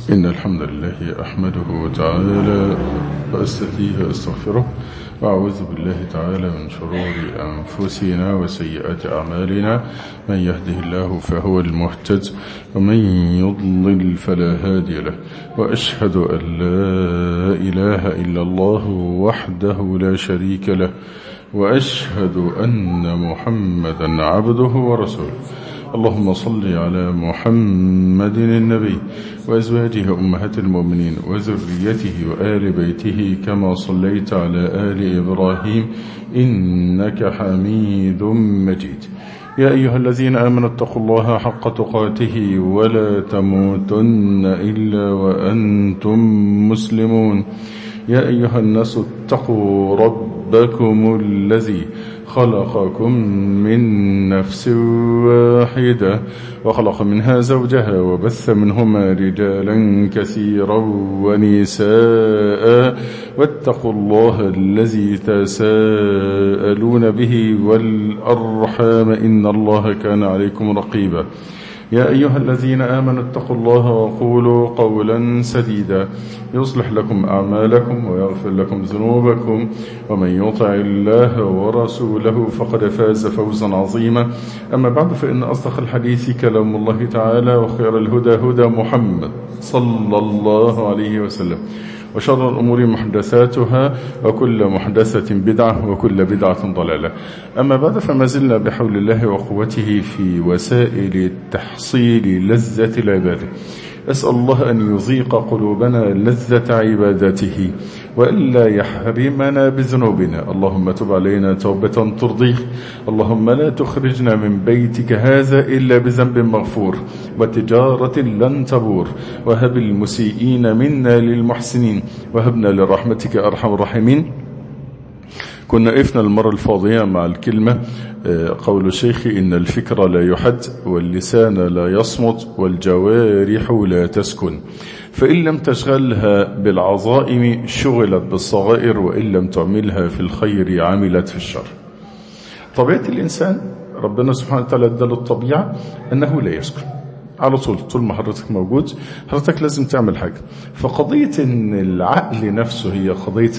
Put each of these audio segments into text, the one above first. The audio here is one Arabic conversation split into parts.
إن الحمد لله أحمده تعالى وأستهديه وأستغفره وأعوذ بالله تعالى من شرور أنفسنا وسيئات أعمالنا. من يهده الله فهو المهتد ومن يضلل فلا هادي له، وأشهد أن لا إله إلا الله وحده لا شريك له، وأشهد أن محمدا عبده ورسوله. اللهم صل على محمد النبي وأزواجه أمهات المؤمنين وذريته وآل بيته كما صليت على آل إبراهيم إنك حميد مجيد. يا أيها الذين آمنوا اتقوا الله حق تقاته ولا تموتن إلا وأنتم مسلمون. يا أيها الناس اتقوا ربكم الذي خلقكم من نفس واحدة وخلق منها زوجها وبث منهما رجالا كثيرا ونساء، واتقوا الله الذي تساءلون به والأرحام إن الله كان عليكم رقيبا. يا أيها الذين آمنوا اتقوا الله وقولوا قولا سديدا يصلح لكم أعمالكم ويغفر لكم ذنوبكم، ومن يطع الله ورسوله فقد فاز فوزا عظيما. أما بعد، فإن أصدق الحديث كلام الله تعالى، وخير الهدى هدى محمد صلى الله عليه وسلم، وشر الأمور محدثاتها، وكل محدثة بدعة، وكل بدعة ضلالة. أما بعد، فما زلنا بحول الله وقوته في وسائل تحصيل لذة العبادة. أسأل الله أن يذيق قلوبنا لذة عبادته وإلا يحرمنا بذنوبنا. اللهم تب علينا توبة ترضيك. اللهم لا تخرجنا من بيتك هذا إلا بذنب مغفور وتجارة لن تبور، وهب المسيئين منا للمحسنين، وهبنا لرحمتك أرحم الراحمين. كنا وقفنا المرة الفاضية مع الكلمة قول الشيخ: إن الفكر لا يحد، واللسان لا يصمت، والجوارح لا تسكن، فإن لم تشغلها بالعظائم شغلت بالصغائر، وإن لم تعملها في الخير عملت في الشر. طبيعة الإنسان ربنا سبحانه وتعالى اداله الطبيعة أنه لا يسكن على طول ما حضرتك موجود حضرتك لازم تعمل حاجة. فقضية أن العقل نفسه هي قضية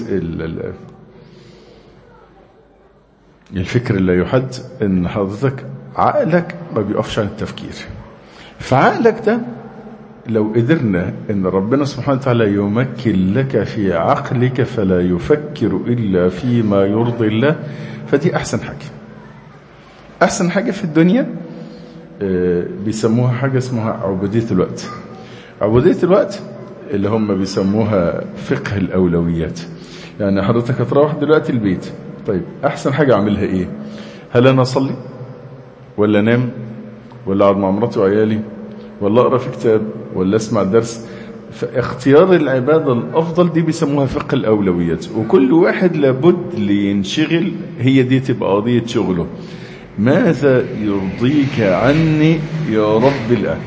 الفكر لا يحد، ان حضرتك عقلك ما بيقفش عن التفكير. فعقلك ده لو قدرنا ان ربنا سبحانه وتعالى يمكن لك في عقلك فلا يفكر الا فيما يرضي الله، فدي احسن حاجة. احسن حاجة في الدنيا بيسموها حاجة اسمها عبودية الوقت. عبودية الوقت اللي هم بيسموها فقه الاولويات. يعني حضرتك هتروح دلوقتي البيت، طيب أحسن حاجة أعملها إيه؟ هل أنا أصلي ولا أنام ولا أقعد مع مراتي وعيالي ولا أقرأ في كتاب ولا أسمع درس؟ فاختيار العبادة الأفضل دي بيسموها فقه الأولويات، وكل واحد لابد لينشغل، هي دي تبقى قضية شغله. ماذا يرضيك عني يا رب الآن؟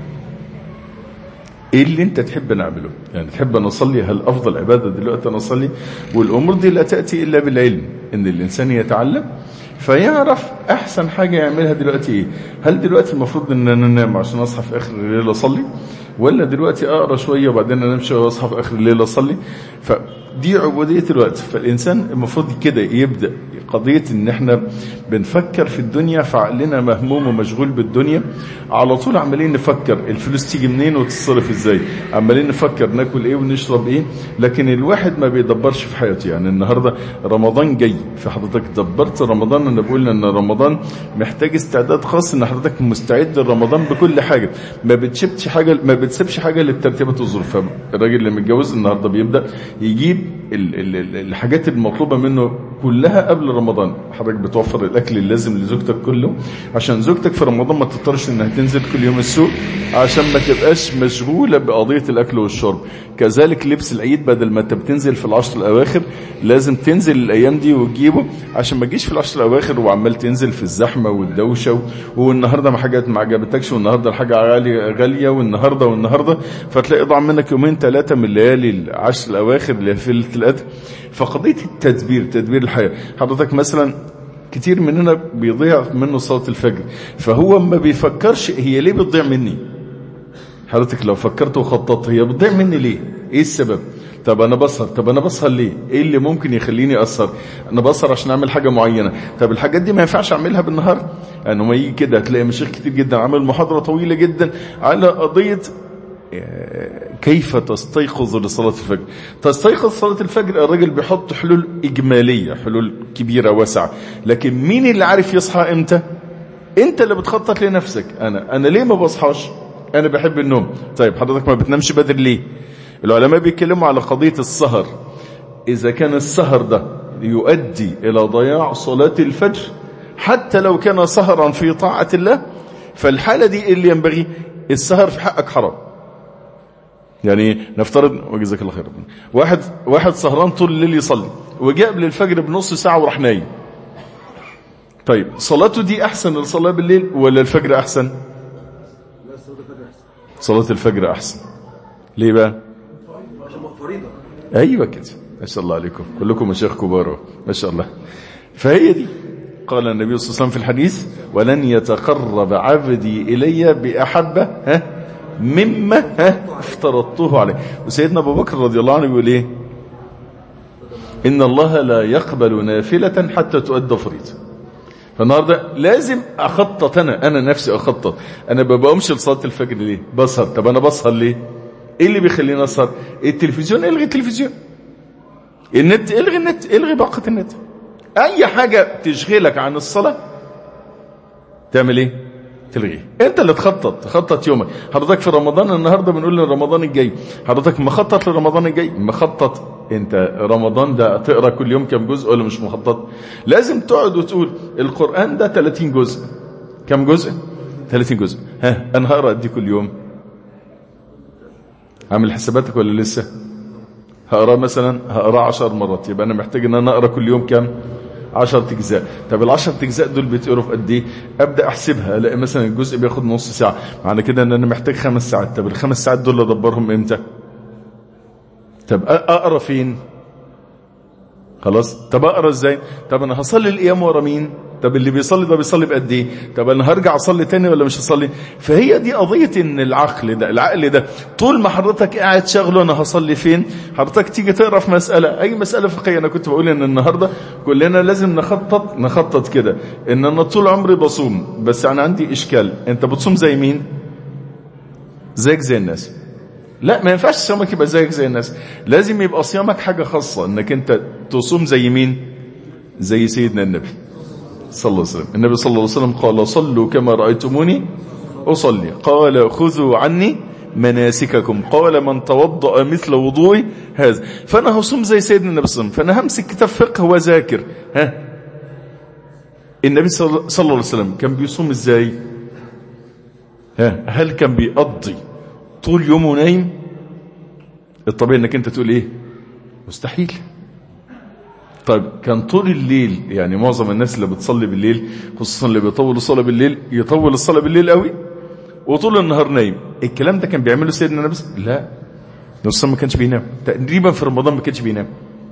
ايه اللي انت تحب نعمله؟ يعني تحب ان اصلي؟ هل افضل عبادة دلوقتي انا اصلي؟ والامور دي لا تأتي الا بالعلم، ان الانسان يتعلم فيعرف احسن حاجة يعملها دلوقتي ايه. هل دلوقتي المفروض ان انا انام عشان اصحى في اخر الليل اصلي، ولا دلوقتي اقرا شوية وبعدين انام شوية واصحى في اخر الليل اصلي؟ فدي عبودية الوقت. فالانسان المفروض كده يبدأ قضية ان احنا بنفكر في الدنيا، فعقلنا مهموم ومشغول بالدنيا، على طول عمالين نفكر الفلوس تيجي منين وتتصرف ازاي، عمالين نفكر ناكل ايه ونشرب ايه، لكن الواحد ما بيدبرش في حياته. يعني النهاردة رمضان جاي، فحضرتك دبرت رمضان؟ انا بقول ان رمضان محتاج استعداد خاص، ان حضرتك مستعد لرمضان بكل حاجة، ما بتسيبش حاجة للترتيبات والظروف. الراجل اللي متجوز النهاردة بيبدأ يجيب الحاجات المطلوبة منه كلها قبل رمضان. حضرتك بتوفر الأكل اللازم لزوجتك كله، عشان زوجتك في رمضان ما تضطرش انها تنزل كل يوم السوق، عشان ما تبقاش مشغولة بقضية الأكل والشرب. كذلك لبس العيد، بدل ما انت بتنزل في العشر الأواخر لازم تنزل الأيام دي وتجيبه، عشان ما تجيش في العشر الأواخر وعمال تنزل في الزحمة والدوشة، والنهاردة ما حاجات ما عجبتكش، والنهاردة الحاجة غالية، والنهاردة فتلاقي ضاع منك يومين 3 من الليالي العشر الأواخر اللي في ليلة القدر. فقضية تدبير الحياة. حضرتك مثلا كتير مننا بيضيع منه صلاة الفجر، فهو ما بيفكرش هي ليه بتضيع مني. حضرتك لو فكرت وخططت هي بتضيع مني ليه؟ ايه السبب؟ طب انا بسهر ليه؟ ايه اللي ممكن يخليني اسهر؟ انا بسهر عشان اعمل حاجه معينه. طب الحاجات دي ما ينفعش اعملها بالنهار. انه ما يجي كده هتلاقي مشايخ كتير جدا عامل محاضره طويله جدا على قضيه كيف تستيقظ لصلاه الفجر. تستيقظ صلاه الفجر، الراجل بيحط حلول اجماليه، حلول كبيره واسعه، لكن مين اللي عارف يصحى امتى؟ انت اللي بتخطط لنفسك. انا ليه ما بصحاش؟ انا بحب النوم. طيب حضرتك ما بتنامش بدري ليه؟ العلماء بيتكلموا على قضية السهر. اذا كان السهر ده يؤدي الى ضياع صلاة الفجر حتى لو كان سهرا في طاعة الله، فالحالة دي اللي ينبغي السهر في حقك حرام. يعني نفترض وجزاك الله خير، واحد سهران طول الليل يصلي وجاء قبل الفجر بنص ساعة وراح نايم. طيب صلاته دي احسن للصلاة بالليل ولا الفجر احسن؟ صلاة الفجر احسن. ليه بقى؟ ايوه كده، ما شاء الله عليكم كلكم مشايخ كبار ما شاء الله. فهي دي قال النبي صلى الله عليه وسلم في الحديث: ولن يتقرب عبدي الي باحب مما افترضته عليه. وسيدنا ابو بكر رضي الله عنه يقول ايه؟ ان الله لا يقبل نافلة حتى تؤدى فريضة. فالنهارده لازم اخطط، انا نفسي اخطط. انا ما بقومش لصلاه الفجر ليه؟ بسهر. طب انا بسهر ليه؟ ايه اللي بيخليني اسهر؟ التلفزيون، الغي التلفزيون. النت، الغي النت، الغي باقه النت. اي حاجه تشغلك عن الصلاه تعمل ايه؟ تلغيه. انت اللي تخطط يومك. حضرتك في رمضان النهارده بنقول لرمضان الجاي، حضرتك مخطط لرمضان الجاي؟ مخطط. انت رمضان ده تقرا كل يوم كم جزء ولا مش مخطط؟ لازم تقعد وتقول القرآن ده 30 جزء. كم جزء؟ 30 جزء. انا هقرا قد كل يوم؟ عامل حساباتك ولا لسه؟ هقرا مثلا 10 مرات، يبقى انا محتاج ان انا اقرا كل يوم كم؟ 10 اجزاء. طب ال10 اجزاء دول بيتقروا في قد ايه؟ ابدا احسبها، الاقي مثلا الجزء بياخد نص ساعه، معنى كده ان انا محتاج 5 ساعات. طب ال5 ساعات دول ادبرهم امتى؟ طب اقرا فين؟ خلاص. طب اقرا ازاي؟ طب انا هصلي القيام ورا مين؟ طب اللي بيصلي ده بيصلي بقد ايه؟ طب انا هرجع اصلي تاني ولا مش هصلي؟ فهي دي قضيه ان العقل ده طول ما حضرتك قاعد شغله انا هصلي فين، حضرتك تيجي تقرا في مساله، اي مساله فقهيه. انا كنت بقول ان النهارده كلنا لازم نخطط كده، ان انا طول عمري بصوم، بس انا عندي اشكال. انت بتصوم زي مين؟ زيك زي الناس؟ لا، ما ينفعش صيامك يبقى زيك زي الناس. لازم يبقى صيامك حاجه خاصه، انك انت تصوم زي مين؟ زي سيدنا النبي صلى الله عليه وسلم. النبي صلى الله عليه وسلم قال: صلوا كما رأيتموني أصلي. قال: خذوا عني مناسككم. قال: من توضأ مثل وضوئي هذا. فأنا هصوم زي سيدنا النبي صلى الله عليه وسلم، فأنا همسك كتاب فقه وذاكر. النبي صلى الله عليه وسلم كان بيصوم ازاي؟ هل كان بيقضي طول يومه نايم؟ الطبيعي انك انت تقول ايه؟ مستحيل. طيب كان طول الليل، يعني معظم الناس اللي بتصلي بالليل خصوصا اللي بيطول الصلاة بالليل يطول الصلاة بالليل قوي، وطول النهار نايم. الكلام ده كان بيعمله سيدنا النبي؟ لا، النبي ما كانش بينام تقريبا. في رمضان ما كانش بينام.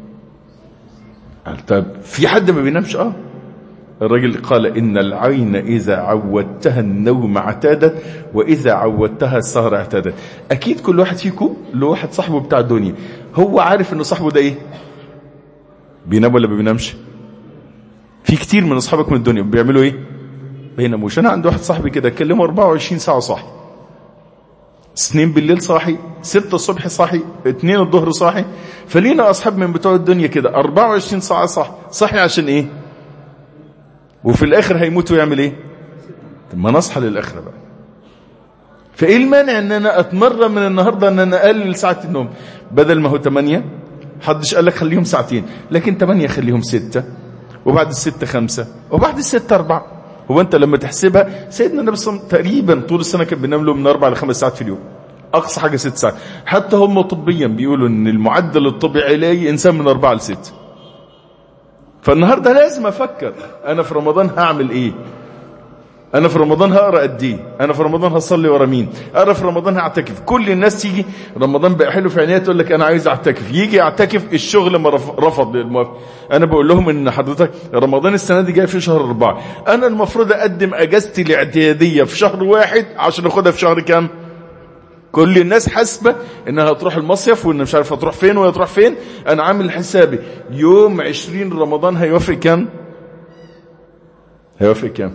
طب في حد ما بينامش؟ الرجل قال: إن العين إذا عودتها النوم اعتادت، وإذا عودتها السهر اعتادت. أكيد كل واحد فيكم له واحد صاحبه بتاع الدنيا، هو عارف إنه صاحبه ده إيه؟ بينام ولا ما بينامش؟ في كتير من أصحابك من الدنيا بيعملوا إيه؟ بيناموش. أنا عندي واحد صاحبي كده أكلمه 24 ساعة صاحي، 2 بالليل صاحي، 6 الصبح صاحي، 2 الظهر صاحي. فلينا أصحاب من بتوع الدنيا كده 24 ساعة صاحي عشان إيه؟ وفي الآخر هيموت ويعمل إيه؟ طب ما نصحى للآخرة بقى. فإيه المانع أن أنا أتمرن من النهاردة أن أنا أقلل ساعة النوم؟ بدل ما هو 8، حدش قال لك خليهم 2 ساعة، لكن 8 خليهم 6، وبعد 6 5، وبعد 6 4. هو أنت لما تحسبها سيدنا النبي صلى الله عليه وسلم تقريبا طول السنة كان بينام له من 4 ل 5 ساعات في اليوم، أقصى حاجة 6 ساعات. حتى هم طبيا بيقولوا أن المعدل الطبيعي لاي إنسان من 4 ل 6. فالنهاردة لازم أفكر أنا في رمضان هعمل إيه؟ أنا في رمضان هقرأ قد إيه؟ أنا في رمضان هصلي ورا مين؟ أنا في رمضان هعتكف. كل الناس تيجي رمضان بقى حلو في عينيها تقول لك أنا عايز أعتكف، يجي أعتكف الشغل ما رفض الموافق. أنا بقول لهم إن حضرتك رمضان السنة دي جاي في شهر 4، أنا المفروض أقدم أجازتي الاعتيادية في شهر 1 عشان أخدها في شهر كام؟ كل الناس حاسبة انها هتروح المصيف وان مش عارف هتروح فين ولا تروح فين. انا عامل حسابي يوم 20 رمضان هيوافق كام؟ هيوافق كام؟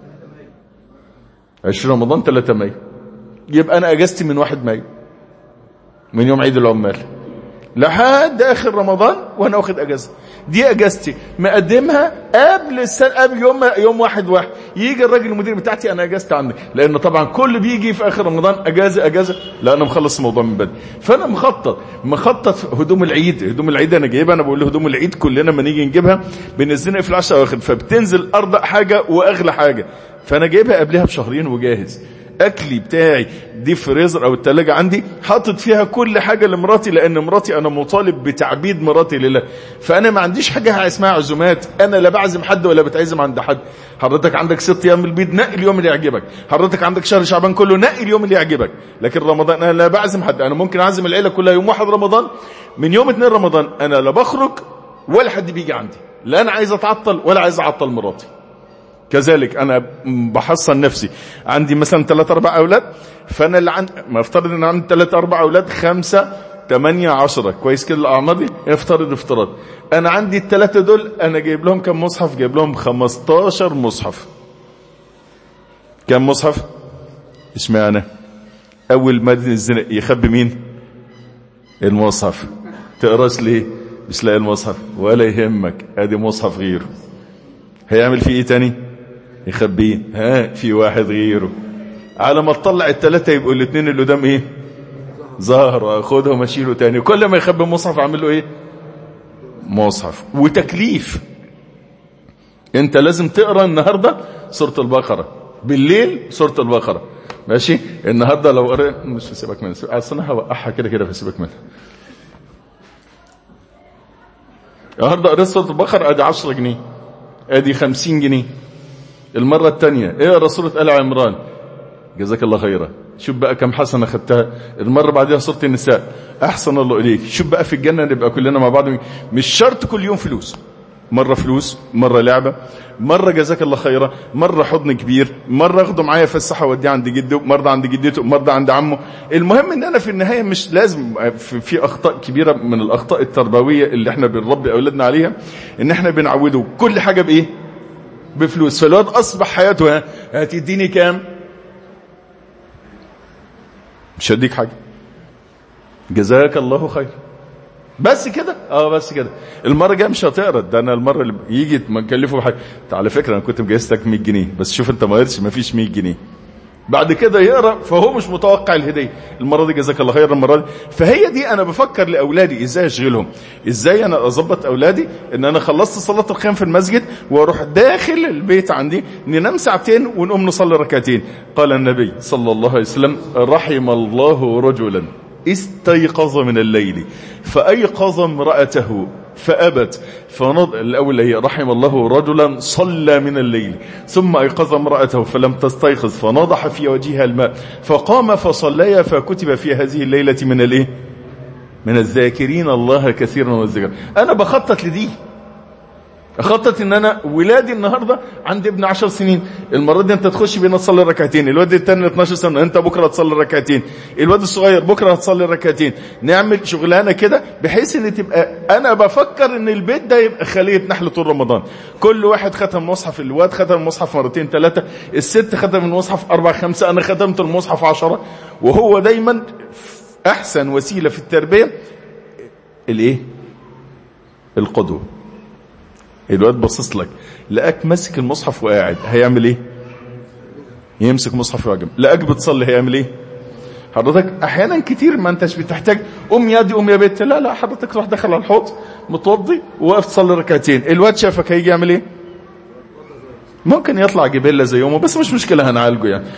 20 رمضان 3 مايو، يبقى انا اجازتي من 1 مايو، من يوم عيد العمال لحد اخر رمضان وانا واخد اجازه. دي اجازتي مقدمها قبل السنه، قبل يوم 1/1. يجي الراجل المدير بتاعتي انا اجازت عندك، لان طبعا كل بيجي في اخر رمضان اجازه، لا انا مخلص الموضوع من بدري. فانا مخطط هدوم العيد انا جايبها. انا بقول له هدوم العيد كلنا ما نيجي نجيبها بنزلها في العشاء واخد، فبتنزل ارض حاجه واغلى حاجه، فانا جايبها قبلها بشهرين وجاهز. اكلي بتاعي دي فريزر او التلاجة عندي حاطط فيها كل حاجة لمراتي، لان مراتي انا مطالب بتعبيد مراتي لله. فانا ما عنديش حاجة اسمها عزومات، انا لا بعزم حد ولا بتعزم عند حد. حضرتك عندك 6 ايام البيض، نقي اليوم اللي يعجبك. حضرتك عندك شهر شعبان كله، نقي اليوم اللي يعجبك. لكن رمضان انا لا بعزم حد، انا ممكن اعزم العيلة كلها يوم 1 رمضان. من يوم 2 رمضان انا لا بخرج ولا حد بيجي عندي، لا انا عايز اتعطل ولا عايز اعطل مراتي. كذلك انا بحصن نفسي. عندي مثلا 3-4 اولاد، فانا اللي ما افترض ان عندي 3-4 اولاد، 5 8 10 كويس كده الاعمار دي، افتراض انا عندي ال3 دول انا جايب لهم كم مصحف؟ جايب لهم 15 مصحف. كم مصحف؟ اشمعنى اول ما الزنا يخبي مين؟ المصحف. تقراش ليه؟ مش لاقي المصحف، ولا يهمك، ادي مصحف غيره. هيعمل فيه ايه تاني؟ يخبيه. في واحد غيره. على ما تطلع ال3 يبقوا ال2 اللي قدام ايه؟ ظهر. اخدهم اشيله تاني. كل ما يخبي مصحف اعمل له ايه؟ مصحف. وتكليف، انت لازم تقرا النهارده سوره البقره، بالليل سوره البقره، ماشي؟ النهارده لو قرأ مش هسيبك منها، اصل انا هوقعها كده فسيبك منها. النهارده قريت سوره البقره، ادي 10 جنيه، ادي 50 جنيه. المرة الثانية اقرا سورة آل عمران، جزاك الله خيرا. شوف بقى كم حسنة خدتها. المرة بعدها سورة النساء، احسن الله اليك. شوف بقى في الجنة نبقى كلنا مع بعض. مش شرط كل يوم فلوس، مرة فلوس، مرة لعبة، مرة جزاك الله خيرا، مرة حضن كبير، مرة اخده معايا فسحة وديه عند جده، مرة عند جدته، مرة عند عمه. المهم ان انا في النهاية مش لازم في اخطاء كبيرة من الاخطاء التربوية اللي احنا بنربي اولادنا عليها، ان احنا بنعوده كل حاجة بايه؟ بفلوس. فالواد اصبح حياته هتديني كام؟ مش هديك حاجة، جزاك الله خير، بس كده. بس كده. المرة جايه مش هتقرا. ده انا المرة اللي يجي ما نكلفه بحاجة، على فكرة انا كنت مجهزتك 100 جنيه بس شوف انت ما قريتش، ما فيش 100 جنيه. بعد كده يقرا فهو مش متوقع الهديه. المره دي جزاك الله خير، المره دي. فهي دي انا بفكر لاولادي ازاي اشغلهم، ازاي انا اظبط اولادي ان انا خلصت صلاه القيام في المسجد واروح داخل البيت عندي ننام ساعتين ونقوم نصلي ركعتين. قال النبي صلى الله عليه وسلم: رحم الله رجلا استيقظ من الليل فأيقظ امرأته فأبت الأول هي رحم الله رجلا صلى من الليل ثم أيقظ امرأته فلم تستيقظ فنضح في وجهها الماء فقام فصليا فكتب في هذه الليلة من الايه؟ من الذاكرين الله كثيرا والذكر. أنا بخطط لدي، اخطط ان انا ولادي النهارده عندي ابن 10 سنين، المره دي انت تخش بينا تصلي ركعتين، الواد الثاني 12 سنه انت بكره تصلي ركعتين، الواد الصغير بكره هتصلي ركعتين. نعمل شغلانه كده بحيث ان تبقى انا بفكر ان البيت ده يبقى خليه نحل طول رمضان. كل واحد ختم مصحف، الواد ختم المصحف مرتين 3، الست ختم المصحف 4 5، انا ختمت المصحف 10. وهو دايما احسن وسيله في التربيه الايه؟ القدوه. الواد باصص لك، لقاك ماسك المصحف وقاعد، هيعمل ايه؟ يمسك مصحف ويعجب. لقاك بتصلي، هيعمل ايه؟ حضرتك احيانا كتير ما انتش بتحتاج ام يا دي ام يا بنت، لا حضرتك روح دخل على الحوض متوضي وقف تصلي ركعتين. الواد شافك هيجي يعمل ايه؟ ممكن يطلع جبله زي يومه بس مش مشكله، هنعالجه يعني.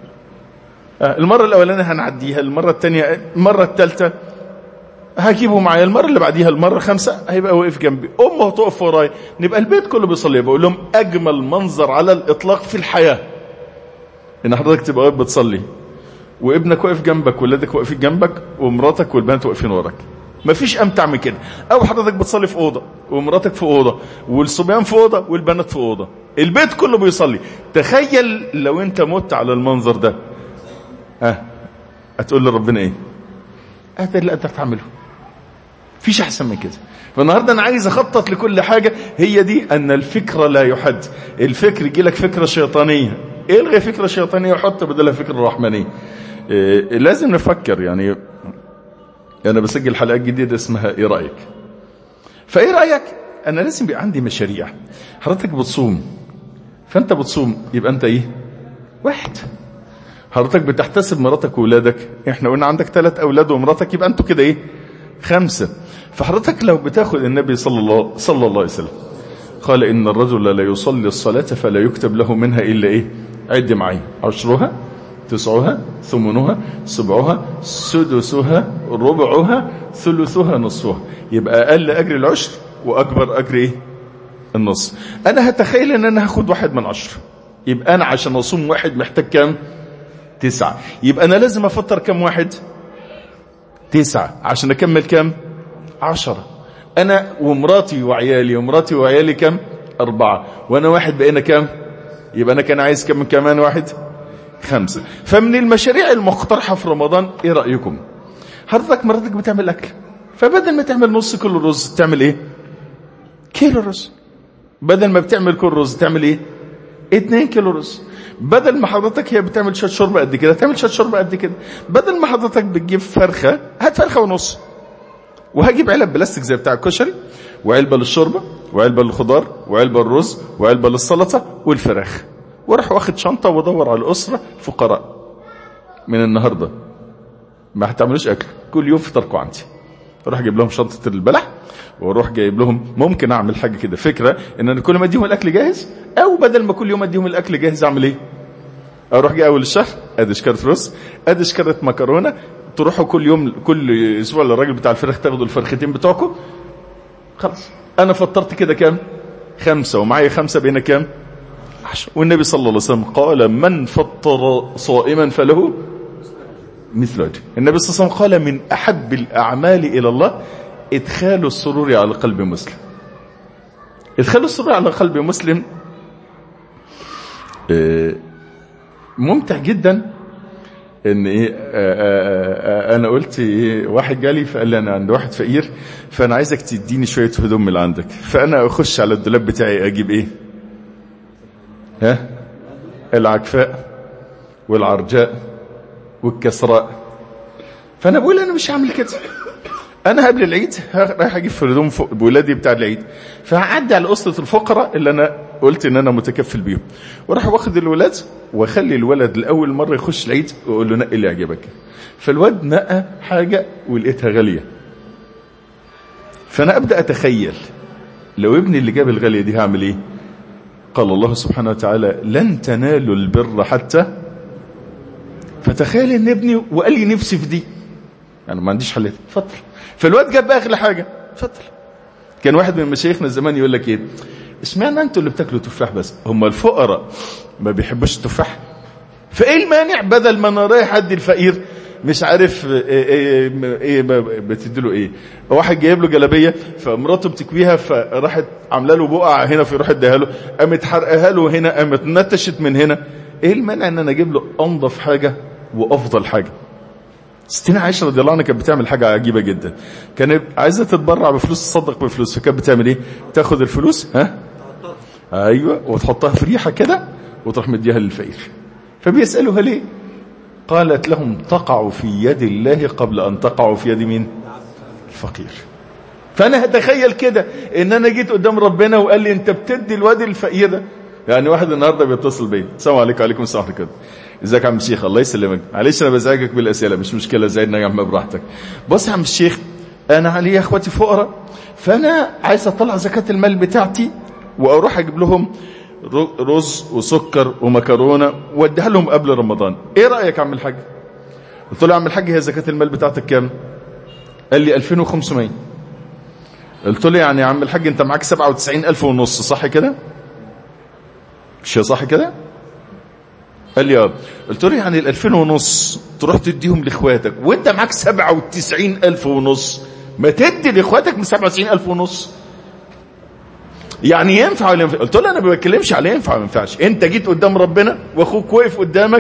المره الاولانيه هنعديها، المره الثانيه، المره الثالثه هجيبه معايا، المره اللي بعديها، المره 5 هيبقى واقف جنبي، امه هتقف ورايا، نبقى البيت كله بيصلي. بقول لهم اجمل منظر على الاطلاق في الحياه ان حضرتك تبقى واقف بتصلي وابنك واقف جنبك، ولادك واقفين جنبك، ومراتك والبنات واقفين وراك. مفيش امتع من كده. او حضرتك بتصلي في اوضه ومراتك في اوضه والصبيان في اوضه والبنات في اوضه، البيت كله بيصلي. تخيل لو انت مت على المنظر ده، هتقول لربنا ايه؟ هذا اللي قدرت تعمله، فيش احسن من كده. فالنهاردة انا عايز اخطط لكل حاجة. هي دي ان الفكرة لا يحد. الفكر يجي لك فكرة شيطانية، الغي فكرة شيطانية وحط بدلها فكرة رحمانية. لازم نفكر. يعني انا بسجل حلقات جديدة اسمها ايه رأيك؟ فايه رأيك؟ انا لازم يبقى عندي مشاريع. حضرتك بتصوم، فانت بتصوم يبقى انت ايه؟ واحد. حضرتك بتحتسب مراتك وولادك، احنا قلنا عندك 3 اولاد ومراتك، يبقى انتوا كده ايه؟ 5. فحضرتك لو بتاخد النبي صلى الله عليه وسلم قال ان الرجل لا يصلي الصلاة فلا يكتب له منها الا ايه؟ عد معي: 10ها 9ها 8ها 7ها 6ها 1/4 ثلثها نصفها. يبقى اقل اجر العشر واكبر اجر ايه؟ النص. انا هتخيل ان انا هاخد 1/10، يبقى انا عشان اصوم واحد محتاج كام؟ 9. يبقى انا لازم افطر كام واحد؟ 9 عشان اكمل كام؟ 10. انا ومراتي وعيالي، ومراتي وعيالي كام؟ 4، وانا واحد، بقينا كام؟ يبقى انا كان عايز كمان واحد؟ 5. فمن المشاريع المقترحة في رمضان، ايه رأيكم؟ حضرتك مراتك بتعمل اكل، فبدل ما تعمل نص كيلو رز تعمل ايه؟ كيلو رز. بدل ما بتعمل كل رز تعمل ايه؟ 2 كيلو رز. بدل ما حضرتك هي بتعمل شويه شوربه قد كده تعمل شويه شوربه قد كده. بدل ما حضرتك بتجيب فرخه، هات فرخه ونص، وهجيب علب بلاستيك زي بتاع الكشري، وعلبه للشوربه، وعلبه للخضار، وعلبه للرز، وعلبه للسلطه، والفراخ، وراح واخد شنطه وادور على الاسره فقراء. من النهارده ما هتعملوش اكل، كل يوم فطركم عندي. اروح اجيب لهم شنطه البلح، واروح جايب لهم. ممكن اعمل حاجه كده، فكره ان انا كل ما اديهم الاكل جاهز، او بدل ما كل يوم اديهم الاكل جاهز اعمل ايه؟ اروح جاي اول الشهر ادي شكاره رز، ادي شكاره مكرونه، تروحوا كل يوم كل اسبوع للراجل بتاع الفراخ تاخدوا الفرختين بتوعكم. خلاص انا فطرت كده كام؟ 5، ومعايا 5 بين كام؟ 10. والنبي صلى الله عليه وسلم قال: من فطر صائما فله مثل أجر. النبي صلى الله عليه وسلم قال: من أحب الأعمال إلى الله إدخال السرور على قلب مسلم. إدخال السرور على قلب مسلم ممتع جدا. ان ايه انا قلت ايه، واحد جالي فقال لي انا عند واحد فقير، فانا عايزك تديني شويه هدوم من اللي عندك. فانا اخش على الدولاب بتاعي اجيب ايه؟ العكفاء والعرجاء والكسراء. فانا بقول انا مش هعمل كده، انا قبل العيد رايح اجيب في هدوم بولادي بتاع العيد، فهعدي على اسره الفقراء اللي انا قلت ان انا متكفل بيهم، وراح واخد الولاد واخلي الولد لاول مره يخش العيد واقول له نقي اللي يعجبك. فالواد نقى حاجه ولقيتها غاليه، فانا ابدا اتخيل لو ابني اللي جاب الغاليه دي هعمل ايه. قال الله سبحانه وتعالى: لن تنالوا البر حتى. فتخيل ان ابني وقال لي نفسي في دي، يعني ما عنديش حل، اتفضل. فالواد جاب اغلى حاجه، اتفضل. كان واحد من مشايخنا زمان يقول لك ايه، اسمعنا انتوا اللي بتاكلوا تفاح بس، هم الفقراء ما بيحبوش التفاح؟ فايه المانع بدل ما انا رايح ادي الفقير مش عارف ايه بتديله ايه. واحد جايب له جلابيه فمراته بتكويها، فراحت عامله له بقعه هنا، فيروح اديها له، قامت حرقها له هنا، قامت نتشت من هنا. ايه المانع ان انا اجيب له انظف حاجه وافضل حاجه؟ ستنا عائشة رضي الله عنها كانت بتعمل حاجة عجيبة جدا، كانت عايزة تتبرع بفلوس، تصدق بفلوس، فكانت بتعمل ايه؟ تاخد الفلوس ايوه وتحطها في ريحة كده وتروح مديها للفقير. فبيسألوها ليه؟ قالت لهم: تقع في يد الله قبل ان تقع في يد مين؟ الفقير. فانا هتخيل كده ان انا جيت قدام ربنا وقال لي انت بتدي الواد الفقير ده. يعني واحد النهارده بيتصل بيا: السلام عليكم. وعليكم السلام ورحمه الله. ازيك يا عم الشيخ؟ الله يسلمك، معلش انا بزعجك بالاسئله، مش مشكله، زعلنا يا عم براحتك. بص يا عم الشيخ، انا علي اخواتي فقراء، فانا عايز اطلع زكاه المال بتاعتي واروح اجيب لهم رز وسكر ومكرونه واديها لهم قبل رمضان، ايه رايك يا عم الحاج؟ قلت له: يا عم الحاج هي زكاه المال بتاعتك كام؟ قال لي 2500. قلت له: يعني يا عم الحاج انت معاك 97,500 صح كده؟ مش صح كده؟ قال لي: قلت له: يعني 2,500 تروح تديهم لاخواتك وانت معاك 97,500، ما تدي لاخواتك من 97,500. يعني ينفع ولا ينفع؟ قلت له: انا ما بتكلمش على ينفع ولا ما ينفعش، انت جيت قدام ربنا واخوك واقف قدامك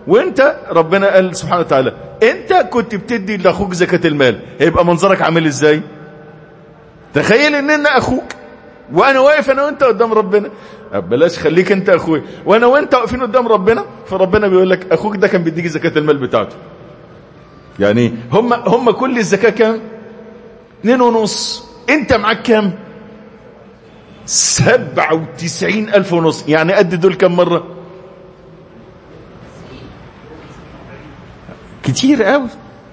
وانت ربنا قال سبحانه وتعالى انت كنت بتدي لاخوك زكاة المال، هيبقى منظرك عامل ازاي؟ تخيل ان انا اخوك وانا واقف انا وانت قدام ربنا. بلاش خليك انت اخوي وانا وانت واقفين قدام ربنا، فربنا بيقول لك اخوك ده كان بيديك زكاة المال بتاعته. يعني هم كل الزكاة كام؟ 2.5. انت معاك كام؟ 97,500. يعني قد دول كم مرة؟ كتير قوي،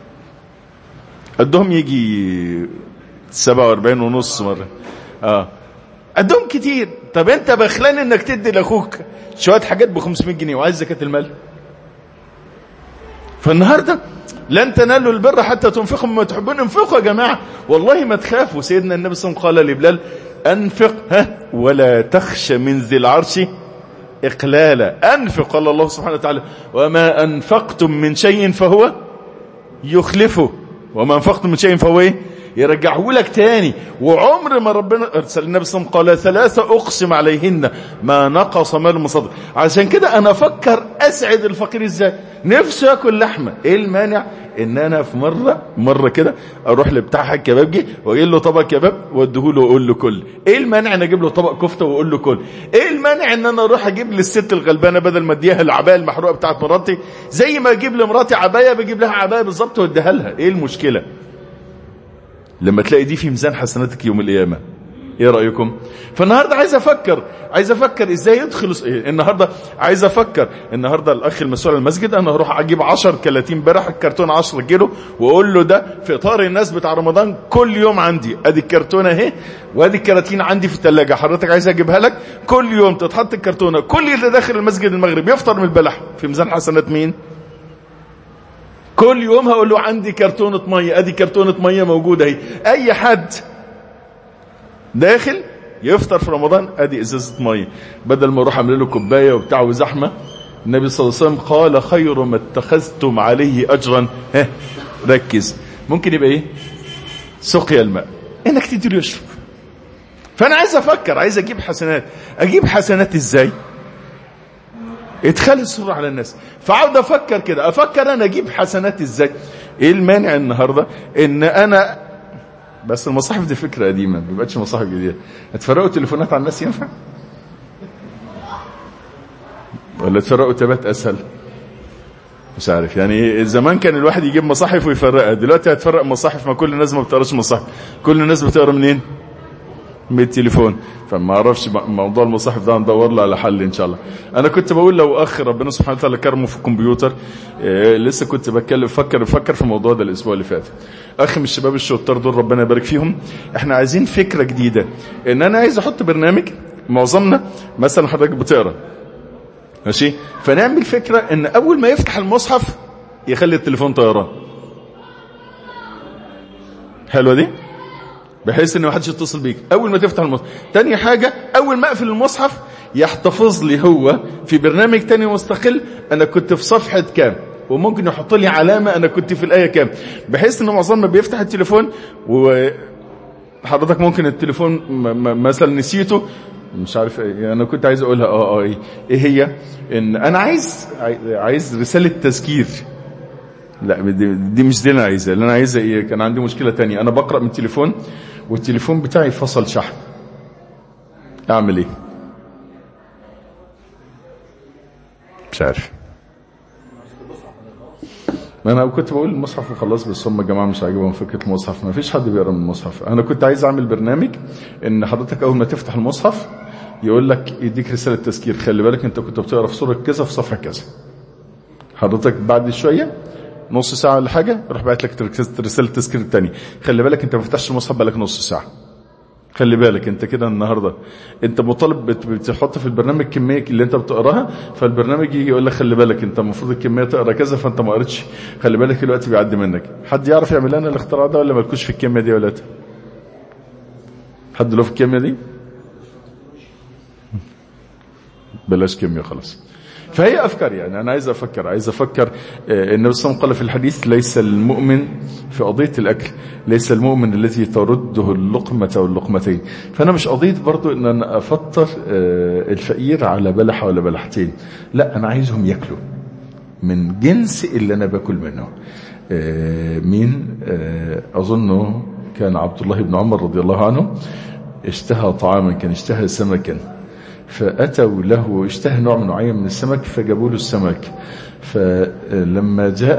قدهم يجي 47.5 مرة. قدهم كتير. طب انت بخلان انك تدي لاخوك شوية حاجات ب500 جنيه وعايز زكاة المال. فالنهاردة لن تنالوا البر حتى تنفقوا مما تحبون. انفقوا يا جماعة والله ما تخافوا. سيدنا النبي صلى الله عليه وسلم قال لبلال انفق ولا تخش من ذي العرش اقلالا. انفق قال الله سبحانه وتعالى وما انفقتم من شيء فهو يخلفه، وما انفقتم من شيء فهو ايه؟ يرجعه لك تاني. وعمر ما ربنا ارسل النبي صلى الله عليه وسلم قال 3 اقسم عليهن ما نقص مال من صدقه. عشان كده انا افكر اسعد الفقير ازاي؟ نفسه ياكل لحمه، ايه المانع ان انا في مره كده اروح لبتاع كبابجي واجيب له طبق كباب واديه له واقول له كل. ايه المانع ان اجيب له طبق كفته واقول له كل؟ ايه المانع ان انا اروح اجيب للست الغلبانه بدل ما اديها العبايه المحروقه بتاعت مراتي زي ما اجيب لمراتي عبايه بجيب لها عبايه بالظبط واديها لها؟ ايه المشكله لما تلاقي دي في ميزان حسناتك يوم القيامة؟ ايه رأيكم؟ فالنهاردة عايز افكر ازاي يدخل النهاردة. عايز افكر النهاردة الاخ المسؤول عن المسجد انا هروح اجيب 10 كراتين برح، الكرتون 10 كيلو، واقول له ده في اطار الناس بتاع رمضان كل يوم عندي ادي الكرتونة اهي وادي الكراتين عندي في الثلاجة، حضرتك عايز اجيبها لك كل يوم تتحط الكرتونة. كل اللي داخل المسجد المغرب يفطر من البلح في ميزان حسنات مين؟ كل يوم هقول له عندي كرتونة مية، ادي كرتونة مية موجودة اهي. اي حد داخل يفطر في رمضان ادي ازازة مية، بدل ما اروح اعمل له كوباية وبتاع وزحمة. النبي صلى الله عليه وسلم قال خير ما اتخذتم عليه اجرا ركز ممكن يبقى ايه؟ سقيا الماء، انك تديله يشرب. فانا عايز افكر، عايز اجيب حسنات ازاي؟ ادخال السرور على الناس. فعاود افكر كده، انا اجيب حسنات ازاي؟ ايه المانع النهاردة ان انا بس المصاحف دي فكرة قديمة ما بقتش مصاحف جديدة. هتفرقوا تليفونات على الناس ينفع؟ ولا تفرقوا تبات اسهل؟ مش عارف. يعني زمان كان الواحد يجيب مصاحف ويفرقها، دلوقتي هتفرق مصاحف ما كل الناس ما بتقراش مصاحف، كل الناس بتقرا منين؟ من التليفون. فما اعرفش موضوع المصاحف ده هندور له على حل ان شاء الله. انا كنت بقول لو اخ ربنا سبحانه وتعالى كرمه في الكمبيوتر لسه كنت بتكلم بفكر في الموضوع ده الاسبوع اللي فات. اخ من الشباب الشطار دول ربنا يبارك فيهم، احنا عايزين فكره جديده ان انا عايز احط برنامج. معظمنا مثلا حضرتك بتقرا ماشي، فنعمل فكره ان اول ما يفتح المصحف يخلي التليفون طيران. حلوه دي، بحيث ان ما حدش يتصل بيك اول ما تفتح المصحف. تاني حاجة اول ما اقفل المصحف يحتفظ لي هو في برنامج تاني مستقل انا كنت في صفحة كام، وممكن يحط لي علامة انا كنت في الاية كام، بحيث ان معظمنا بيفتح التليفون وحضرتك ممكن التليفون مثلا نسيته مش عارف ايه. انا كنت عايز اقولها ايه هي؟ ان انا عايز رسالة تذكير. لا دي مش دي اللي انا عايزها. اللي انا عايزها ايه؟ كان عندي مشكلة تانية، انا بقرأ من التليفون والتليفون بتاعي فصل شحن، اعمل ايه؟ مش عارف. ما انا كنت بقول المصحف وخلاص، بس هم الجماعه مش عاجبهم فكره المصحف، ما فيش حد بيقرا من المصحف. انا كنت عايز اعمل برنامج ان حضرتك اول ما تفتح المصحف يقول لك يديك رساله تذكير، خلي بالك انت كنت بتقرا في سوره كذا في صفحه كذا. حضرتك بعد شويه نص ساعه ولا حاجه يروح باعت لك رساله تذكير الثانيه، خلي بالك انت ما فتحتش المصحف بقالك نص ساعه، خلي بالك انت كده النهارده انت مطالب بتحط في البرنامج كميه اللي انت بتقراها، فالبرنامج يجي يقول لك خلي بالك انت المفروض الكميه تقرا كذا فانت ما قريتش، خلي بالك الوقت بيعدي منك. حد يعرف يعمل لنا الاختراع ده ولا مالكوش في الكميه دي ولا حد له في الكميه دي؟ بلاش كميه خلاص. فهي أفكار، يعني أنا عايز أفكر النبي صلى الله عليه وسلم قال في الحديث ليس المؤمن في قضية الأكل ليس المؤمن الذي ترده اللقمة واللقمتين. فأنا مش قضية برضو أن أنا أفطر الفقير على بلحة ولا بلحتين، لا أنا عايزهم يأكلوا، من جنس اللي أنا باكل منه. مين؟ أظنه كان عبد الله بن عمر رضي الله عنه اشتهى طعاما، كان اشتهى سمكا، فأتوا له، اشتهى نوع معين من السمك فجابوا له السمك. فلما جاء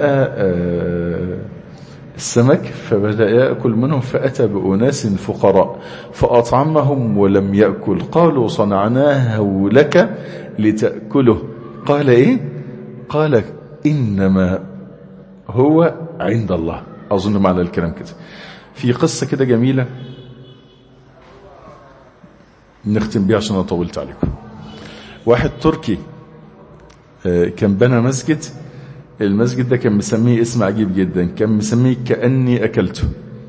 السمك فبدأ يأكل منهم، فأتى بأناس فقراء فأطعمهم ولم يأكل. قالوا صنعناه لك لتأكله. قال إيه؟ قال إنما هو عند الله. أظن معنى الكلام كده. في قصة كده جميلة نختم بيها عشان أنا طولت عليكم. واحد تركي كان بنى مسجد. المسجد ده كان مسميه اسم عجيب جدا، كان مسميه كأني أكلته.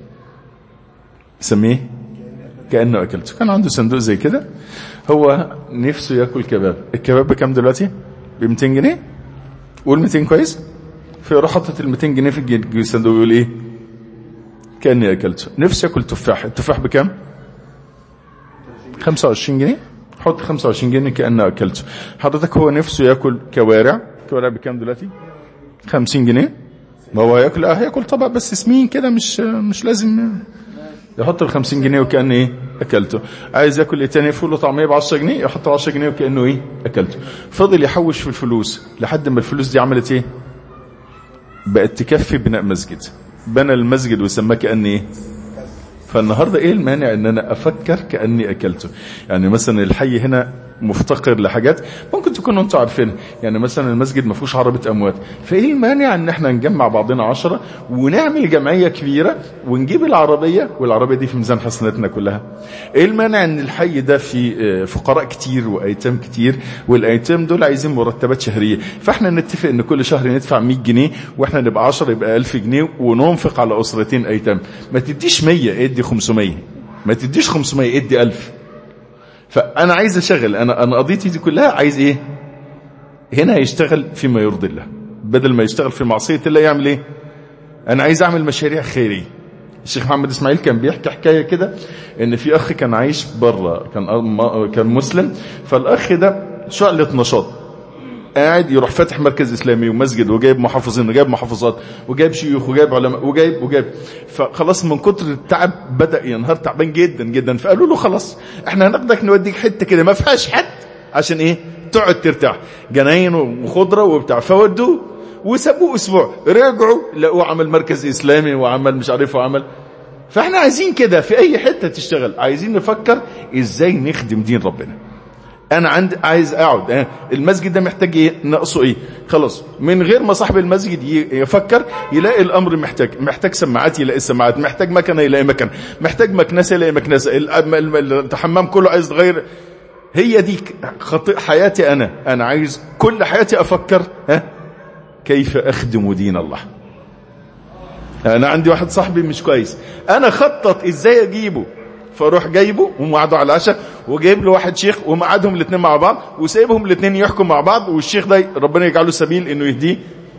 مسميه كأنه أكلته. كان عنده صندوق زي كده، هو نفسه يأكل كباب. الكباب بكام دلوقتي؟ ب200 جنيه. قول 200 كويس. فيروح حطت ال200 جنيه في الصندوق ويقول ايه؟ كأني أكلته. نفسه يأكل تفاح. التفاح بكام؟ 25 جنيه. حط 25 جنيه كأنه أكلته. حضرتك هو نفسه يأكل كوارع. كوارع بكام دلوقتي؟ 50 جنيه. ما هو يأكل هيأكل طبق بس سمين كده، مش لازم يحط ال50 جنيه وكأنه ايه؟ أكلته. عايز يأكل ايه تاني؟ فول وطعمية ب10 جنيه، يحط 10 جنيه وكأنه ايه؟ أكلته. فضل يحوش في الفلوس لحد ما الفلوس دي عملت ايه؟ بقت تكفي بناء مسجد. بنى المسجد وسماه كأنه ايه؟ فالنهاردة ايه المانع ان انا افكر كأني اكلته؟ يعني مثلا الحي هنا مفتقر لحاجات ممكن تكونوا انتوا عارفينها. يعني مثلا المسجد ما فيهوش عربة اموات، فايه المانع ان احنا نجمع بعضنا 10 ونعمل جمعية كبيرة ونجيب العربية، والعربية دي في ميزان حسناتنا كلها. ايه المانع ان الحي ده في فقراء كتير وايتام كتير، والايتام دول عايزين مرتبات شهرية، فاحنا نتفق ان كل شهر ندفع 100 جنيه واحنا نبقى 10 يبقى 1000 جنيه وننفق على اسرتين ايتام. ما تديش 100 ادي 500، ما تديش 500 ادي 1000. فانا عايز اشغل، انا قضيتي دي كلها عايز ايه؟ هنا يشتغل فيما يرضي الله بدل ما يشتغل في معصية الله. يعمل ايه؟ انا عايز اعمل مشاريع خيرية. الشيخ محمد اسماعيل كان بيحكي حكاية كده ان في اخ كان عايش بره، كان مسلم، فالاخ ده شعلة نشاط، قاعد يروح فاتح مركز اسلامي ومسجد وجايب محافظين وجايب محافظات وجايب شيوخ وجايب علماء وجايب. فخلاص من كتر التعب بدأ ينهار، تعبان جدا جدا. فقالوا له خلاص احنا هناخدك نوديك حته كده ما فيهاش حد، عشان ايه؟ تقعد ترتاح، جناين وخضره وبتاع. فودوه وسابوه اسبوع، رجعوا لقوه عمل مركز اسلامي وعمل مش عارف وعمل. فاحنا عايزين كده في اي حته تشتغل، عايزين نفكر ازاي نخدم دين ربنا. انا عايز اقعد المسجد ده محتاج ايه؟ ناقصه ايه؟ خلاص من غير ما صاحب المسجد يفكر يلاقي الامر محتاج سماعات يلاقي السماعات، محتاج مكنه يلاقي مكنه، محتاج مكنسه يلاقي مكنسه، الحمام كله عايز تغير. هي دي حياتي. انا عايز كل حياتي افكر كيف اخدم دين الله. انا عندي واحد صاحبي مش كويس، انا خطط ازاي اجيبه، فاروح جايبه ومقعده على العشاء وجايب له واحد شيخ ومقعدهم الاثنين مع بعض وسايبهم الاثنين يحكوا مع بعض، والشيخ ده ربنا يجعله سبيل انه يهديه.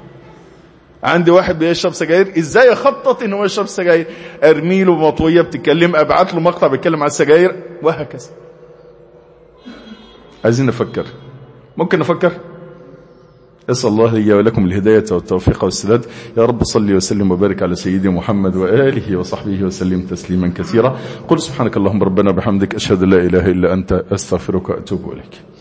عندي واحد بيشرب سجاير، ازاي اخطط انه هو يشرب سجاير؟ ارمي له مطويه بتتكلم، ابعت له مقطع بيتكلم عن السجاير، وهكذا. عايزين نفكر. ممكن نفكر. أسأل الله لي ولكم الهداية والتوفيق والسداد. يا رب صل وسلم وبارك على سيدنا محمد وآله وصحبه وسلم تسليما كثيرا. قل سبحانك اللهم ربنا بحمدك، أشهد لا إله إلا أنت، أستغفرك وأتوب إليك.